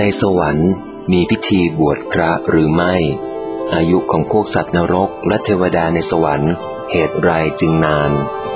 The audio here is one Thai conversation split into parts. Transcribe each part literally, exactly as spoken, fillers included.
ในสวรรค์มีพิธีบวชพระหรือไม่อายุของพวกสัตว์นรกและเทวดาในสวรรค์เหตุไรจึงนาน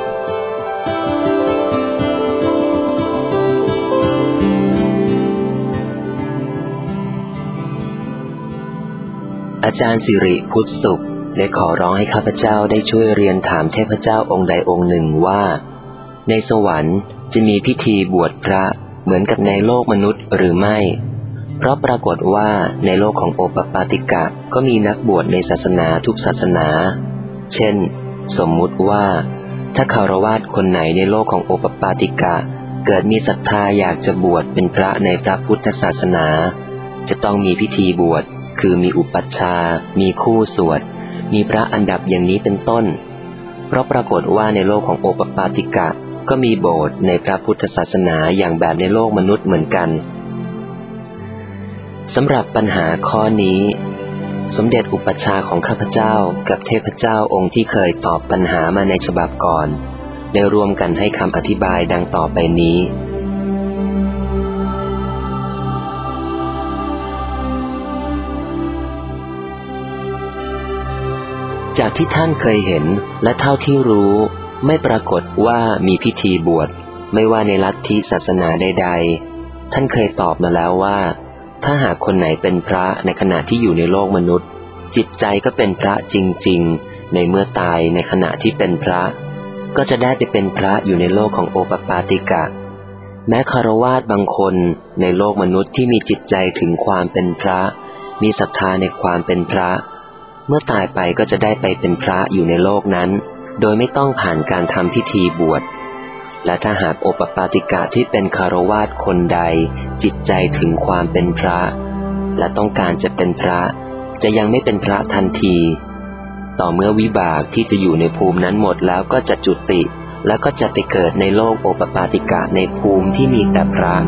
อาจารย์สิริพุทธสุขได้ขอร้องให้ข้าพเจ้าได้ช่วยเรียนถามเทพเจ้าองค์ใดองค์หนึ่งว่าในสวรรค์จะมีพิธีบวชพระเหมือนกับในโลกมนุษย์หรือไม่เพราะปรากฏว่าในโลกของโอปปาติกะก็มีนักบวชในศาสนาทุกศาสนาเช่นสมมุติว่าถ้าคฤหัสถ์คนไหนในโลกของโอปปาติกะเกิดมีศรัทธาอยากจะบวชเป็นพระในพระพุทธศาสนาจะต้องมีพิธีบวชคือมีอุปัชฌาย์มีคู่สวดมีพระอันดับอย่างนี้เป็นต้นเพราะปรากฏว่าในโลกของโอปปาติกะก็มีโบสถ์ในพระพุทธศาสนาอย่างแบบในโลกมนุษย์เหมือนกันสำหรับปัญหาข้อนี้สมเด็จอุปัชฌาย์ของข้าพเจ้ากับเทพเจ้าองค์ที่เคยตอบปัญหามาในฉบับก่อนได้ร่วมกันให้คำอธิบายดังต่อไปนี้จากที่ท่านเคยเห็นและเท่าที่รู้ไม่ปรากฏว่ามีพิธีบวชไม่ว่าในลัทธิศาสนาใดๆท่านเคยตอบมาแล้วว่าถ้าหากคนไหนเป็นพระในขณะที่อยู่ในโลกมนุษย์จิตใจก็เป็นพระจริงๆในเมื่อตายในขณะที่เป็นพระก็จะได้ไปเป็นพระอยู่ในโลกของโอปปาติกะแม้คฤหัสถ์บางคนในโลกมนุษย์ที่มีจิตใจถึงความเป็นพระมีศรัทธาในความเป็นพระเมื่อตายไปก็จะได้ไปเป็นพระอยู่ในโลกนั้นโดยไม่ต้องผ่านการทำพิธีบวชและถ้าหากโอปปาติกะที่เป็นคฤหัสถ์คนใดจิตใจถึงความเป็นพระและต้องการจะเป็นพระจะยังไม่เป็นพระทันทีต่อเมื่อวิบากที่จะอยู่ในภูมินั้นหมดแล้วก็จะจุติแล้วก็จะไปเกิดในโลกโอปปาติกะในภูมิที่มีแต่พระ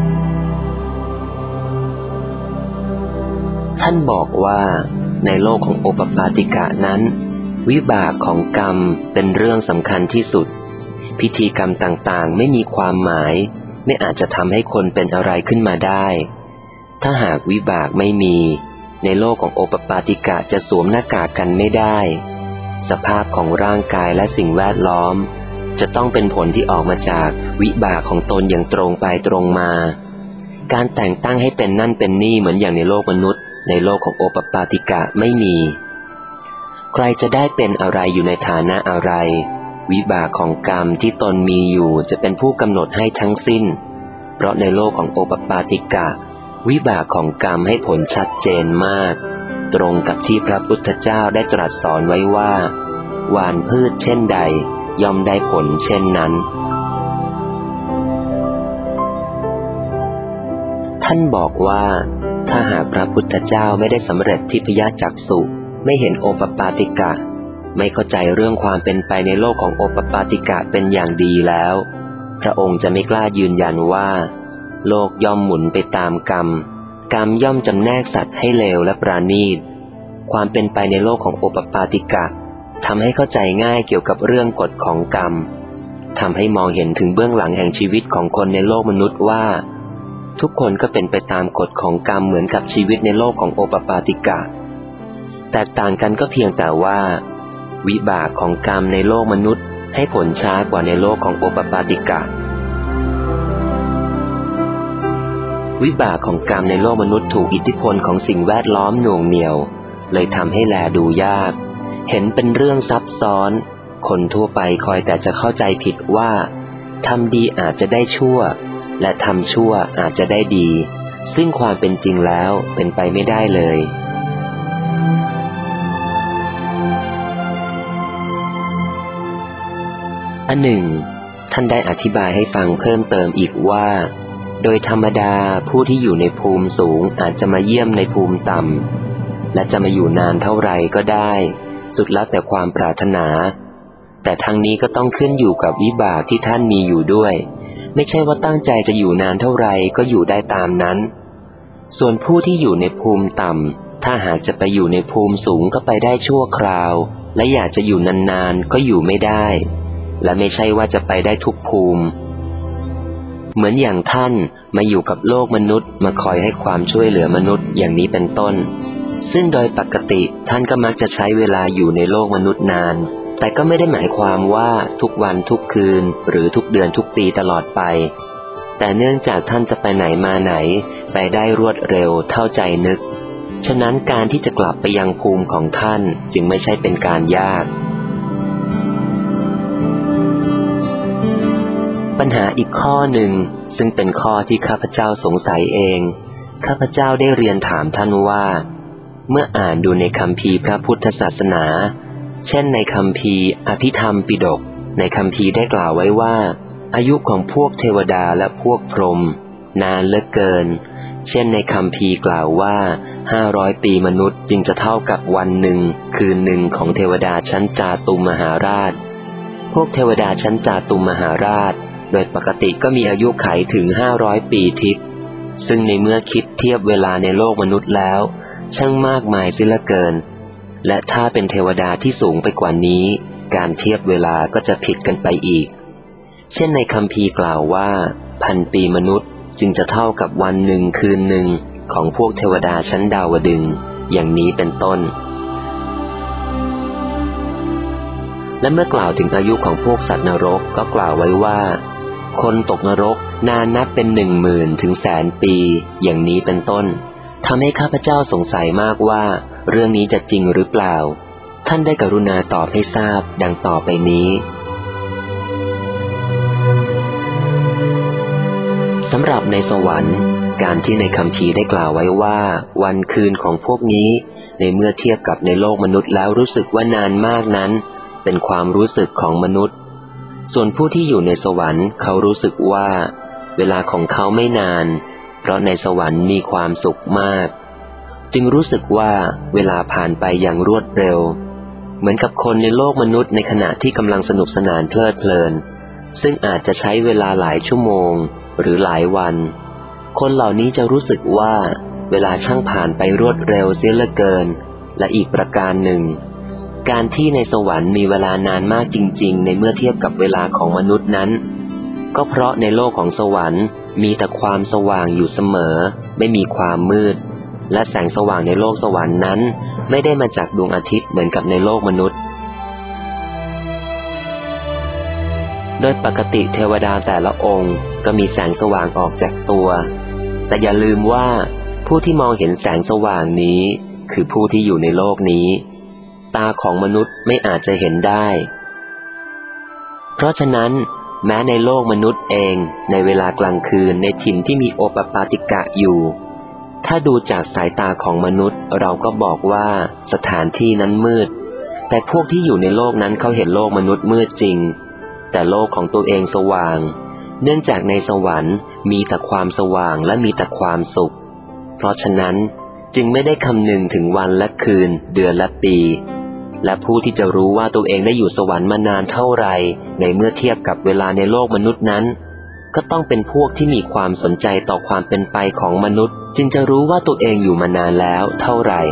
ท่านบอกว่าในโลกของโอปปาติกะนั้นวิบากของกรรมเป็นเรื่องสำคัญที่สุดพิธีกรรมต่างๆไม่มีความหมายไม่อาจจะทำให้คนเป็นอะไรขึ้นมาได้ถ้าหากวิบากไม่มีในโลกของโอปปาติกะจะสวมหน้ากากกันไม่ได้สภาพของร่างกายและสิ่งแวดล้อมจะต้องเป็นผลที่ออกมาจากวิบากของตนอย่างตรงไปตรงมาการแต่งตั้งให้เป็นนั่นเป็นนี่เหมือนอย่างในโลกมนุษย์ในโลกของโอปปาติกะไม่มีใครจะได้เป็นอะไรอยู่ในฐานะอะไรวิบากของกรรมที่ตนมีอยู่จะเป็นผู้กำหนดให้ทั้งสิ้นเพราะในโลกของโอปปาติกะวิบากของกรรมให้ผลชัดเจนมากตรงกับที่พระพุทธเจ้าได้ตรัสสอนไว้ว่าหว่านพืชเช่นใดย่อมได้ผลเช่นนั้นท่านบอกว่าถ้าหากพระพุทธเจ้าไม่ได้สำเร็จทิพยจักษุไม่เห็นโอปปาติกะไม่เข้าใจเรื่องความเป็นไปในโลกของโอปปาติกะเป็นอย่างดีแล้วพระองค์จะไม่กล้ายืนยันว่าโลกย่อมหมุนไปตามกรรมกรรมย่อมจำแนกสัตว์ให้เลวและปราณีตความเป็นไปในโลกของโอปปาติกะทำให้เข้าใจง่ายเกี่ยวกับเรื่องกฎของกรรมทำให้มองเห็นถึงเบื้องหลังแห่งชีวิตของคนในโลกมนุษย์ว่าทุกคนก็เป็นไปตามกฎของกรรมเหมือนกับชีวิตในโลกของโอปปาติกะแตกต่างกันก็เพียงแต่ว่าวิบากของกรรมในโลกมนุษย์ให้ผลช้ากว่าในโลกของโอปปาติกะวิบากของกรรมในโลกมนุษย์ถูกอิทธิพลของสิ่งแวดล้อมหน่วงเหนี่ยวเลยทำให้แลดูยากเห็นเป็นเรื่องซับซ้อนคนทั่วไปคอยแต่จะเข้าใจผิดว่าทำดีอาจจะได้ชั่วและทำชั่วอาจจะได้ดีซึ่งความเป็นจริงแล้วเป็นไปไม่ได้เลยอันหนึ่งท่านได้อธิบายให้ฟังเพิ่มเติมอีกว่าโดยธรรมดาผู้ที่อยู่ในภูมิสูงอาจจะมาเยี่ยมในภูมิต่ำและจะมาอยู่นานเท่าไรก็ได้สุดแล้วแต่ความปรารถนาแต่ทั้งนี้ก็ต้องขึ้นอยู่กับวิบากที่ท่านมีอยู่ด้วยไม่ใช่ว่าตั้งใจจะอยู่นานเท่าไรก็อยู่ได้ตามนั้นส่วนผู้ที่อยู่ในภูมิต่ำถ้าหากจะไปอยู่ในภูมิสูงก็ไปได้ชั่วคราวและอยากจะอยู่นานๆก็อยู่ไม่ได้และไม่ใช่ว่าจะไปได้ทุกภูมิเหมือนอย่างท่านมาอยู่กับโลกมนุษย์มาคอยให้ความช่วยเหลือมนุษย์อย่างนี้เป็นต้นซึ่งโดยปกติท่านก็มักจะใช้เวลาอยู่ในโลกมนุษย์นานแต่ก็ไม่ได้หมายความว่าทุกวันทุกคืนหรือทุกเดือนทุกปีตลอดไปแต่เนื่องจากท่านจะไปไหนมาไหนไปได้รวดเร็วเท่าใจนึกฉะนั้นการที่จะกลับไปยังภูมิของท่านจึงไม่ใช่เป็นการยากปัญหาอีกข้อหนึ่งซึ่งเป็นข้อที่ข้าพเจ้าสงสัยเองข้าพเจ้าได้เรียนถามท่านว่าเมื่ออ่านดูในคัมภีร์พระพุทธศาสนาเช่นในคัมภีร์อภิธรรมปิฎกในคัมภีร์ได้กล่าวไว้ว่าอายุของพวกเทวดาและพวกพรหมนานเหลือเกินเช่นในคัมภีร์กล่าวว่าห้าร้อยปีมนุษย์จึงจะเท่ากับวันหนึ่งคืนหนึ่งของเทวดาชั้นจาตุมมหาราชพวกเทวดาชั้นจาตุมมหาราชโดยปกติก็มีอายุขัยถึงห้าร้อยปีทิพย์ซึ่งในเมื่อคิดเทียบเวลาในโลกมนุษย์แล้วช่างมากมายเสียเหลือเกินและถ้าเป็นเทวดาที่สูงไปกว่านี้การเทียบเวลาก็จะผิดกันไปอีกเช่นในคัมภีร์กล่าวว่าพันปีมนุษย์จึงจะเท่ากับวันหนึ่งคืนหนึ่งของพวกเทวดาชั้นดาวดึงส์อย่างนี้เป็นต้นและเมื่อกล่าวถึงอายุของพวกสัตว์นรกก็กล่าวไว้ว่าคนตกนรกนานนับเป็นหนึ่งหมื่นถึงแสนปีอย่างนี้เป็นต้นทำให้ข้าพเจ้าสงสัยมากว่าเรื่องนี้จะจริงหรือเปล่าท่านได้กรุณาตอบให้ทราบดังต่อไปนี้สำหรับในสวรรค์การที่ในคัมภีร์ได้กล่าวไว้ว่าวันคืนของพวกนี้ในเมื่อเทียบกับในโลกมนุษย์แล้วรู้สึกว่านานมากนั้นเป็นความรู้สึกของมนุษย์ส่วนผู้ที่อยู่ในสวรรค์เขารู้สึกว่าเวลาของเขาไม่นานเพราะในสวรรค์มีความสุขมากจึงรู้สึกว่าเวลาผ่านไปอย่างรวดเร็วเหมือนกับคนในโลกมนุษย์ในขณะที่กำลังสนุกสนานเพลิดเพลินซึ่งอาจจะใช้เวลาหลายชั่วโมงหรือหลายวันคนเหล่านี้จะรู้สึกว่าเวลาช่างผ่านไปรวดเร็วเสียเหลือเกินและอีกประการหนึ่งการที่ในสวรรค์มีเวลานานมากจริงๆในเมื่อเทียบกับเวลาของมนุษย์นั้นก็เพราะในโลกของสวรรค์มีแต่ความสว่างอยู่เสมอไม่มีความมืดและแสงสว่างในโลกสวรรค์นั้นไม่ได้มาจากดวงอาทิตย์เหมือนกับในโลกมนุษย์โดยปกติเทวดาแต่ละองค์ก็มีแสงสว่างออกจากตัวแต่อย่าลืมว่าผู้ที่มองเห็นแสงสว่างนี้คือผู้ที่อยู่ในโลกนี้ตาของมนุษย์ไม่อาจจะเห็นได้เพราะฉะนั้นแม้ในโลกมนุษย์เองในเวลากลางคืนในถิ่นที่มีโอปปาติกะอยู่ถ้าดูจากสายตาของมนุษย์เราก็บอกว่าสถานที่นั้นมืดแต่พวกที่อยู่ในโลกนั้นเขาเห็นโลกมนุษย์มืดจริงแต่โลกของตัวเองสว่างเนื่องจากในสวรรค์มีแต่ความสว่างและมีแต่ความสุขเพราะฉะนั้นจึงไม่ได้คำนึงถึงวันและคืนเดือนและปีและผู้ที่จะรู้ว่าตัวเองได้อยู่สวรรค์มานานเท่าไหร่ในเมื่อเทียบกับเวลาในโลกมนุษย์นั้นก็ต้องเป็นพวกที่มีความสนใจต่อความเป็นไปของมนุษย์จึงจะรู้ว่าตัวเองอยู่มานานแล้วเท่าไหร่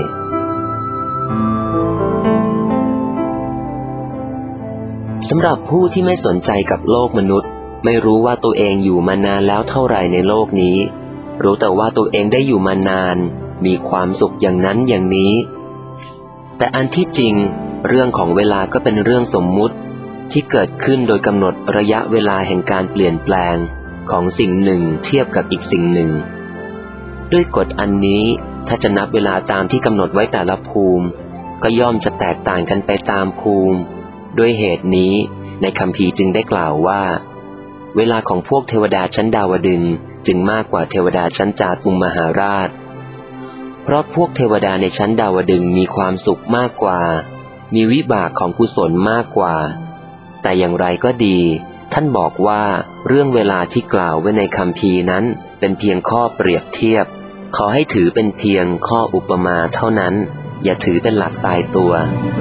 สำหรับผู้ที่ไม่สนใจกับโลกมนุษย์ไม่รู้ว่าตัวเองอยู่มานานแล้วเท่าไหร่ในโลกนี้รู้แต่ว่าตัวเองได้อยู่มานานมีความสุขอย่างนั้นอย่างนี้แต่อันที่จริงเรื่องของเวลาก็เป็นเรื่องสมมุติที่เกิดขึ้นโดยกำหนดระยะเวลาแห่งการเปลี่ยนแปลงของสิ่งหนึ่งเทียบกับอีกสิ่งหนึ่งด้วยกฎอันนี้ถ้าจะนับเวลาตามที่กำหนดไว้แต่ละภูมิก็ย่อมจะแตกต่างกันไปตามภูมิด้วยเหตุนี้ในคัมภีร์จึงได้กล่าวว่าเวลาของพวกเทวดาชั้นดาวดึงส์จึงมากกว่าเทวดาชั้นจาตุมมหาราชเพราะพวกเทวดาในชั้นดาวดึงส์มีความสุขมากกว่ามีวิบากของกุศลมากกว่าแต่อย่างไรก็ดีท่านบอกว่าเรื่องเวลาที่กล่าวไว้ในคัมภีร์นั้นเป็นเพียงข้อเปรียบเทียบขอให้ถือเป็นเพียงข้ออุปมาเท่านั้นอย่าถือเป็นหลักตายตัว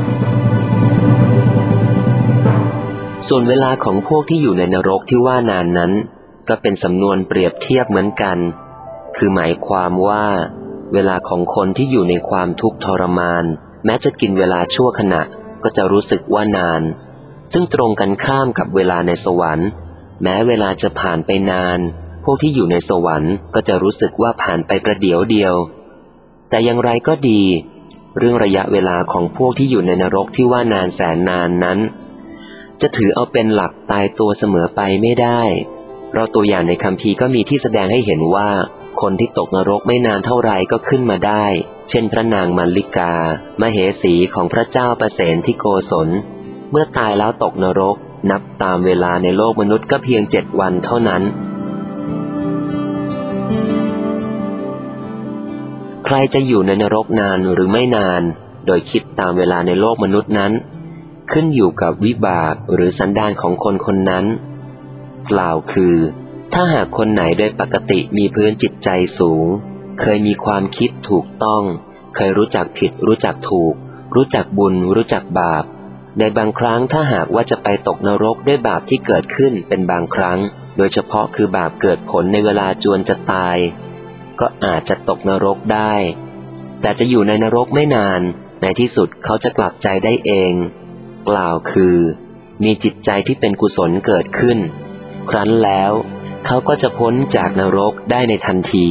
ส่วนเวลาของพวกที่อยู่ในนรกที่ว่านานนั้นก็เป็นสำนวนเปรียบเทียบเหมือนกันคือหมายความว่าเวลาของคนที่อยู่ในความทุกข์ทรมานแม้จะกินเวลาชั่วขณะก็จะรู้สึกว่านานซึ่งตรงกันข้ามกับเวลาในสวรรค์แม้เวลาจะผ่านไปนานพวกที่อยู่ในสวรรค์ก็จะรู้สึกว่าผ่านไปประเดี๋ยวเดียวแต่อย่างไรก็ดีเรื่องระยะเวลาของพวกที่อยู่ในนรกที่ว่านานแสนนานนั้นจะถือเอาเป็นหลักตายตัวเสมอไปไม่ได้เพราะตัวอย่างในคัมภีร์ก็มีที่แสดงให้เห็นว่าคนที่ตกนรกไม่นานเท่าไรก็ขึ้นมาได้เช่นพระนางมัลลิกามเหสีของพระเจ้าประเสนที่โกศลเมื่อตายแล้วตกนรกนับตามเวลาในโลกมนุษย์ก็เพียงเจ็ดวันเท่านั้นใครจะอยู่ในนรกนานหรือไม่นานโดยคิดตามเวลาในโลกมนุษย์นั้นขึ้นอยู่กับวิบากหรือสันดานของคนคนนั้นกล่าวคือถ้าหากคนไหนโดยปกติมีพื้นจิตใจสูงเคยมีความคิดถูกต้องเคยรู้จักผิดรู้จักถูกรู้จักบุญรู้จักบาปในบางครั้งถ้าหากว่าจะไปตกนรกด้วยบาปที่เกิดขึ้นเป็นบางครั้งโดยเฉพาะคือบาปเกิดผลในเวลาจวนจะตายก็อาจจะตกนรกได้แต่จะอยู่ในนรกไม่นานในที่สุดเขาจะกลับใจได้เองกล่าวคือมีจิตใจที่เป็นกุศลเกิดขึ้นครั้นแล้วเขาก็จะพ้นจากนรกได้ในทันที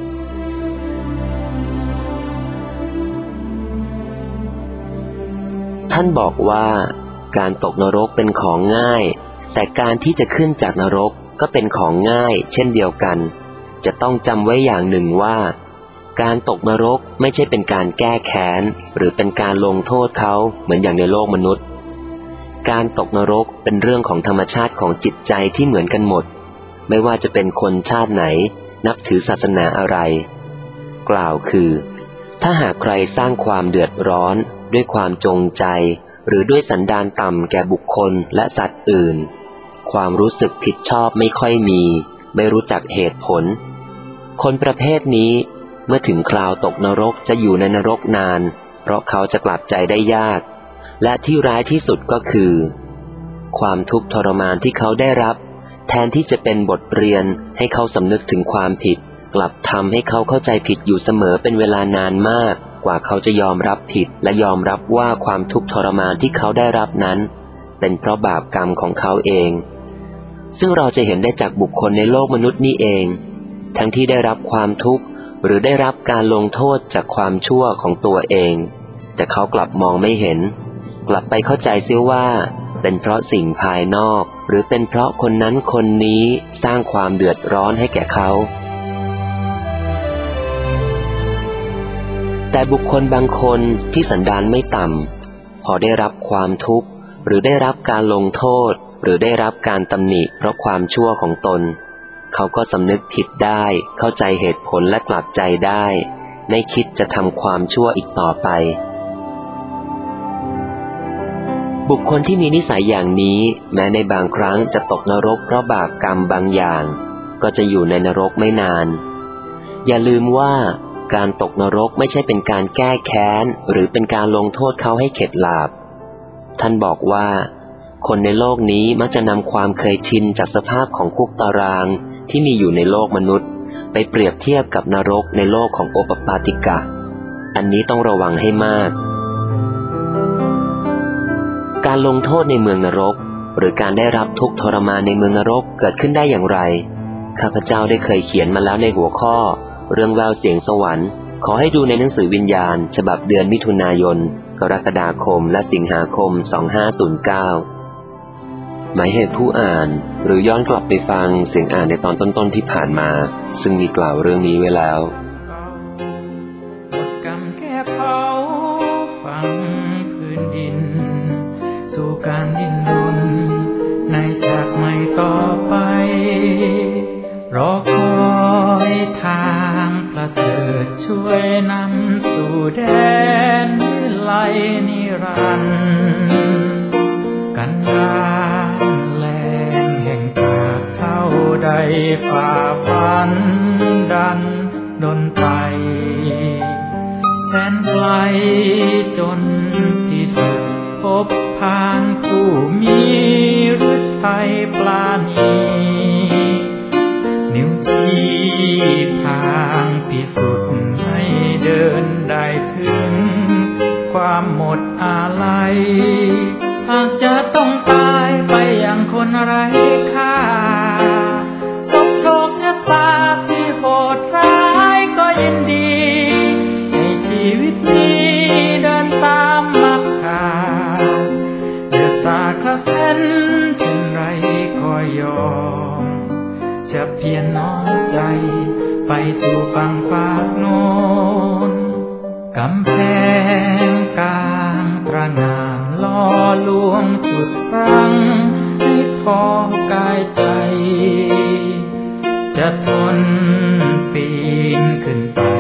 ท่านบอกว่าการตกนรกเป็นของง่ายแต่การที่จะขึ้นจากนรกก็เป็นของง่ายเช่นเดียวกันจะต้องจำไว้อย่างหนึ่งว่าการตกนรกไม่ใช่เป็นการแก้แค้นหรือเป็นการลงโทษเขาเหมือนอย่างในโลกมนุษย์การตกนรกเป็นเรื่องของธรรมชาติของจิตใจที่เหมือนกันหมดไม่ว่าจะเป็นคนชาติไหนนับถือศาสนาอะไรกล่าวคือถ้าหากใครสร้างความเดือดร้อนด้วยความจงใจหรือด้วยสันดานต่ำแก่บุคคลและสัตว์อื่นความรู้สึกผิดชอบไม่ค่อยมีไม่รู้จักเหตุผลคนประเภทนี้เมื่อถึงคราวตกนรกจะอยู่ในนรกนานเพราะเขาจะกลับใจได้ยากและที่ร้ายที่สุดก็คือความทุกข์ทรมานที่เขาได้รับแทนที่จะเป็นบทเรียนให้เขาสำนึกถึงความผิดกลับทำให้เขาเข้าใจผิดอยู่เสมอเป็นเวลานานมากกว่าเขาจะยอมรับผิดและยอมรับว่าความทุกข์ทรมานที่เขาได้รับนั้นเป็นเพราะบาปกรรมของเขาเองซึ่งเราจะเห็นได้จากบุคคลในโลกมนุษย์นี่เองทั้งที่ได้รับความทุกข์หรือได้รับการลงโทษจากความชั่วของตัวเองแต่เขากลับมองไม่เห็นกลับไปเข้าใจเสียว่าเป็นเพราะสิ่งภายนอกหรือเป็นเพราะคนนั้นคนนี้สร้างความเดือดร้อนให้แก่เขาแต่บุคคลบางคนที่สันดานไม่ต่ำพอได้รับความทุกข์หรือได้รับการลงโทษหรือได้รับการตำหนิเพราะความชั่วของตนเขาก็สำนึกผิดได้เข้าใจเหตุผลและกลับใจได้ไม่คิดจะทำความชั่วอีกต่อไปบุคคลที่มีนิสัยอย่างนี้แม้ในบางครั้งจะตกนรกเพราะบาปกรรมบางอย่างก็จะอยู่ในนรกไม่นานอย่าลืมว่าการตกนรกไม่ใช่เป็นการแก้แค้นหรือเป็นการลงโทษเขาให้เข็ดหลาบท่านบอกว่าคนในโลกนี้มักจะนำความเคยชินจากสภาพของคุกตารางที่มีอยู่ในโลกมนุษย์ไปเปรียบเทียบกับนรกในโลกของโอปปาติกะอันนี้ต้องระวังให้มากการลงโทษในเมืองนรกหรือการได้รับทุกข์ทรมานในเมืองนรกเกิดขึ้นได้อย่างไรข้าพเจ้าได้เคยเขียนมาแล้วในหัวข้อเรื่องแววเสียงสวรรค์ขอให้ดูในหนังสือวิญญาณฉบับเดือนมิถุนายนกรกฎาคมและสิงหาคมสองห้าศูนย์เก้าหมายเหตุผู้อ่านหรือย้อนกลับไปฟังเสียงอ่านในตอนต้นๆที่ผ่านมาซึ่งมีกล่าวเรื่องนี้ไว้แล้วหมดกรรมแค่เผาฝังพื้นดินสู่การดิ้นรนในจากใหม่ต่อไปรอคอยทางประเสริฐช่วยนำสู่แดนวิไลนิรันดร์กันดารแลงแห่งปากเท่าใดฝ่าฟันดันดนไปแสนไกลจนที่สุดพบผ่านผู้มีฤทัยปราณีนิ้วชี้ทางที่สุดให้เดินได้ถึงความหมดอาลัยหากจะต้องตายไปอย่างคนไร้ค่าสมโชคชะตละเส้นเช่นไรก็ยอมจะเพียรน้อมใจไปสู่ฝั่งฟ้าโน้นกำแพงกลางตระหง่านล่อลวงจุดรั้งให้ท้อกายใจจะทนปีนขึ้นไป